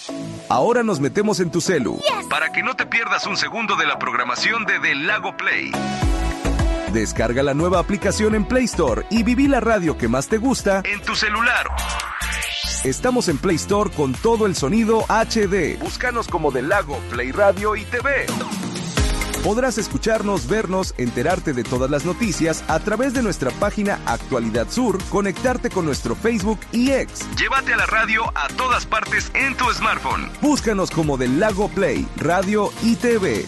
Ahora nos metemos en tu celu, para que no te pierdas un segundo de la programación de Del Lago Play. Descarga la nueva aplicación en Play Store y viví la radio que más te gusta en tu celular. Estamos en Play Store con todo el sonido HD. Búscanos como Del Lago Play Radio y TV. Podrás escucharnos, vernos, enterarte de todas las noticias a través de nuestra página Actualidad Sur, conectarte con nuestro Facebook y X. Llévate a la radio a todas partes en tu smartphone. Búscanos como Del Lago Play Radio y TV.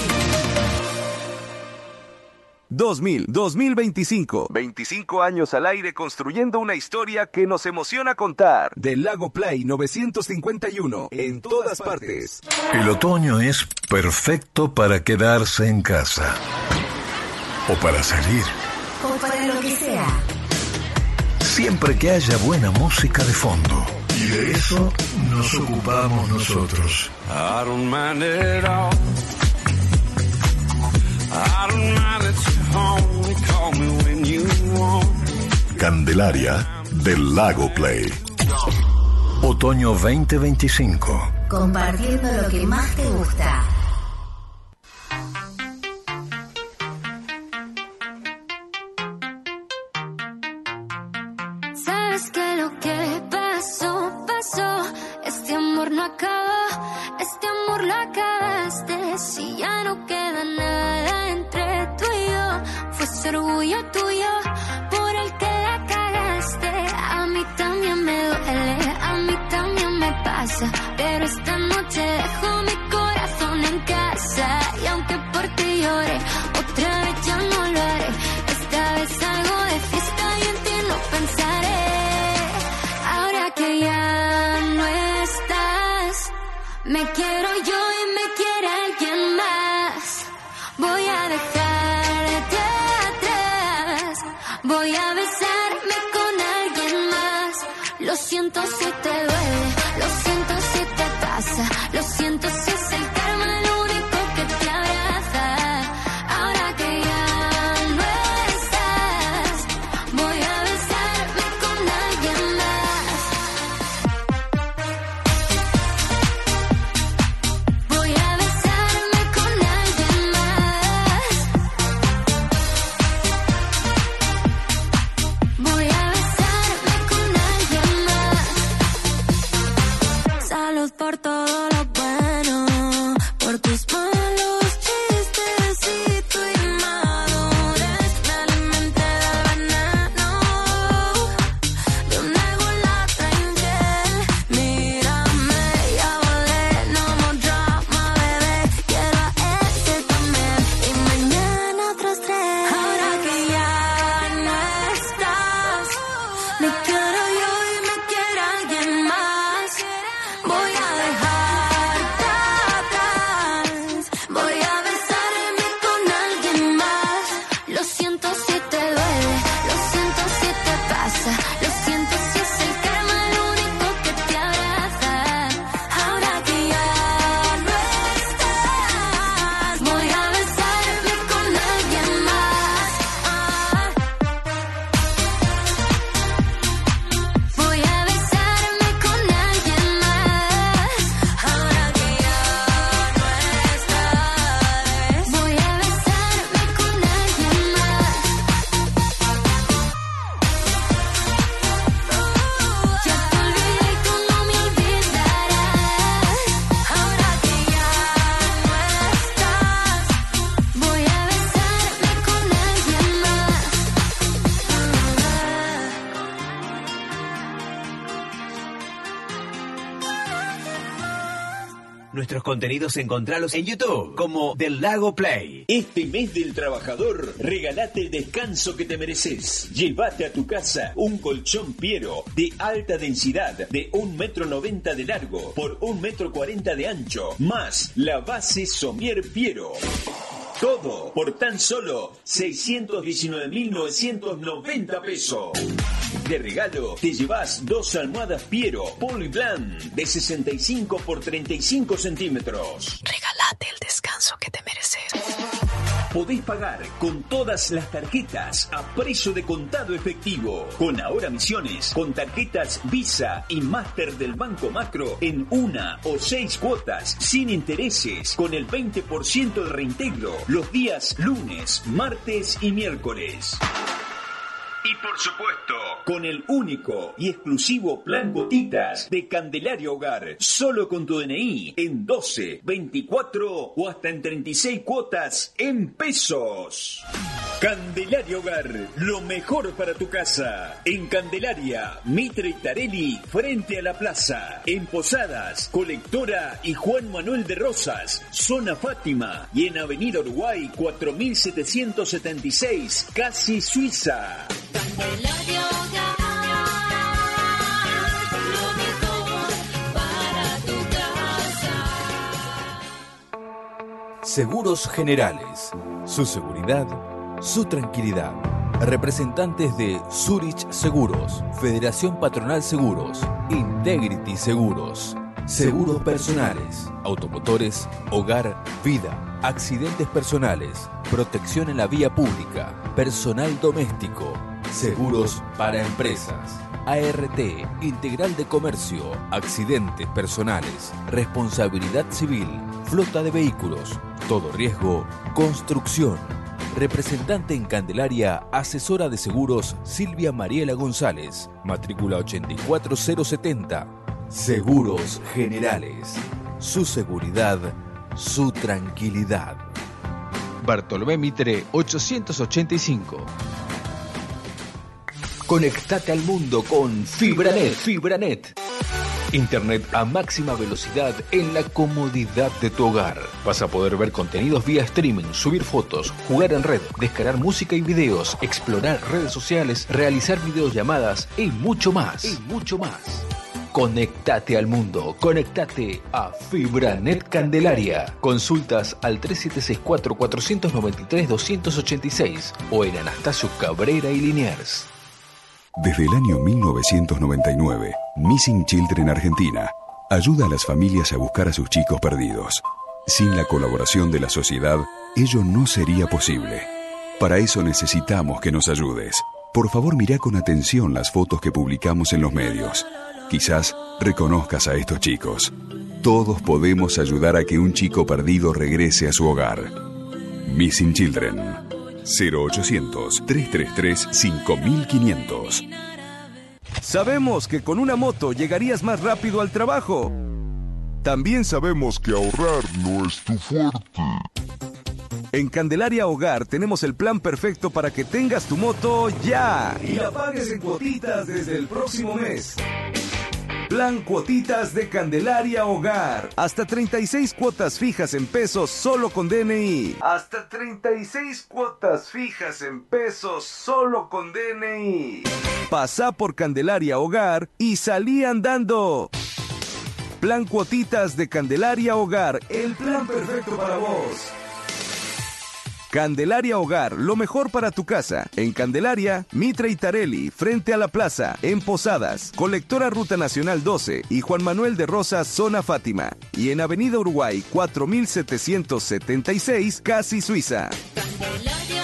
2025. 25 años al aire construyendo una historia que nos emociona contar. Del Lago Play 951. En todas partes. El otoño es perfecto para quedarse en casa. O para salir. O para lo que sea. Siempre que haya buena música de fondo. Y de eso nos ocupamos nosotros. I don't mind it all. I don't mind that you're home. Call me when you want. Candelaria del Lago Play. Otoño 2025. Compartiendo lo que más te gusta. Sabes que lo que pasó, pasó. Este amor no acaba. Este amor lo acabaste. Si ya no queda nada entre tú y yo, fue ese orgullo tuyo por el que la cagaste. A mí también me duele, a mí también me pasa, pero esta noche dejo mi corazón en casa. Y aunque por ti llore, otra vez ya no lo haré. Esta vez salgo de fiesta y en ti no pensaré. Ahora que ya no estás, me quiero yo y me quiere alguien más. Voy a dejarte atrás, voy a besarme con alguien más. Lo siento si te duele, lo siento si te pasa, lo siento si es el karma lo único que te abraza. Ahora que ya no estás, voy a besarme con alguien más. Voy a besarme con alguien más. Voy a besarme con alguien más. Salud por todo lo bueno, por tus malos chistes y tu inmadurez. Me alimenté del veneno de una gulata infiel. Mírame, ya volé, no more drama, bebé. Quiero a ese también y mañana otros tres. Ahora que ya no estás, me quiero yo y me quiere alguien más. Voy a dejarte atrás, voy a besarme con alguien más. Lo siento si te duele, lo siento si te pasa, lo siento si es el karma lo único que te abraza. Ahora que ya no estás, voy a besarme con alguien más. Voy a besarme con alguien más. Ahora que ya no estás, voy a besarme con alguien más. Ya te olvidé y tú no me olvidarás. Ahora que ya no estás, voy a besarme con alguien más. Nuestros contenidos encontralos en YouTube como Del Lago Play. Este mes del trabajador, regalate el descanso que te mereces. Llévate a tu casa un colchón Piero de alta densidad de 1,90 m de largo por 1,40 m de ancho, más la base Somier Piero. Todo por tan solo 619.990 pesos. De regalo te llevas 2 almohadas Piero Polyblend de 65 por 35 centímetros. Regálate el descanso que te mereces. Podés pagar con todas las tarjetas a precio de contado efectivo. Con Ahora Misiones, con tarjetas Visa y Master del Banco Macro en 1 o 6 cuotas sin intereses, con el 20% de reintegro los días lunes, martes y miércoles. Y por supuesto, con el único y exclusivo plan Gotitas de Candelaria Hogar, solo con tu DNI en 12, 24 o hasta en 36 cuotas en pesos. Candelaria Hogar, lo mejor para tu casa. En Candelaria, Mitre y Tarelli, frente a la plaza. En Posadas, Colectora y Juan Manuel de Rosas, zona Fátima. Y en Avenida Uruguay, 4776, casi Suiza. Candelaria Hogar, lo mejor para tu casa. Seguros Generales. Su seguridad, su tranquilidad. Representantes de Zurich Seguros, Federación Patronal Seguros, Integrity Seguros. Seguros personales, automotores, hogar, vida, accidentes personales, protección en la vía pública, personal doméstico, seguros para empresas, ART, Integral de Comercio, accidentes personales, responsabilidad civil, flota de vehículos, todo riesgo, construcción. Representante en Candelaria, asesora de seguros Silvia Mariela González, matrícula 84070. Seguros Generales. Su seguridad, su tranquilidad. Bartolomé Mitre 885. Conectate al mundo con Fibranet. Fibranet. Internet a máxima velocidad en la comodidad de tu hogar. Vas a poder ver contenidos vía streaming, subir fotos, jugar en red, descargar música y videos, explorar redes sociales, realizar videollamadas y mucho más. Conectate al mundo, conectate a Fibranet Candelaria. Consultas al 3764-493-286 o en Anastasio Cabrera y Liniers. Desde el año 1999, Missing Children Argentina ayuda a las familias a buscar a sus chicos perdidos. Sin la colaboración de la sociedad, ello no sería posible. Para eso necesitamos que nos ayudes. Por favor, mirá con atención las fotos que publicamos en los medios. Quizás reconozcas a estos chicos. Todos podemos ayudar a que un chico perdido regrese a su hogar. Missing Children. 0800-333-5500. Sabemos que con una moto llegarías más rápido al trabajo. También sabemos que ahorrar no es tu fuerte. En Candelaria Hogar tenemos el plan perfecto para que tengas tu moto ya y la pagues en cuotitas desde el próximo mes. Plan Cuotitas de Candelaria Hogar. Hasta 36 cuotas fijas en pesos solo con DNI. Hasta 36 cuotas fijas en pesos solo con DNI. Pasá por Candelaria Hogar y salí andando. Plan Cuotitas de Candelaria Hogar. El plan perfecto para vos. Candelaria Hogar, lo mejor para tu casa. En Candelaria, Mitre y Tarelli, frente a la plaza. En Posadas, Colectora Ruta Nacional 12 y Juan Manuel de Rosas, zona Fátima. Y en Avenida Uruguay, 4776, casi Suiza. Candelaria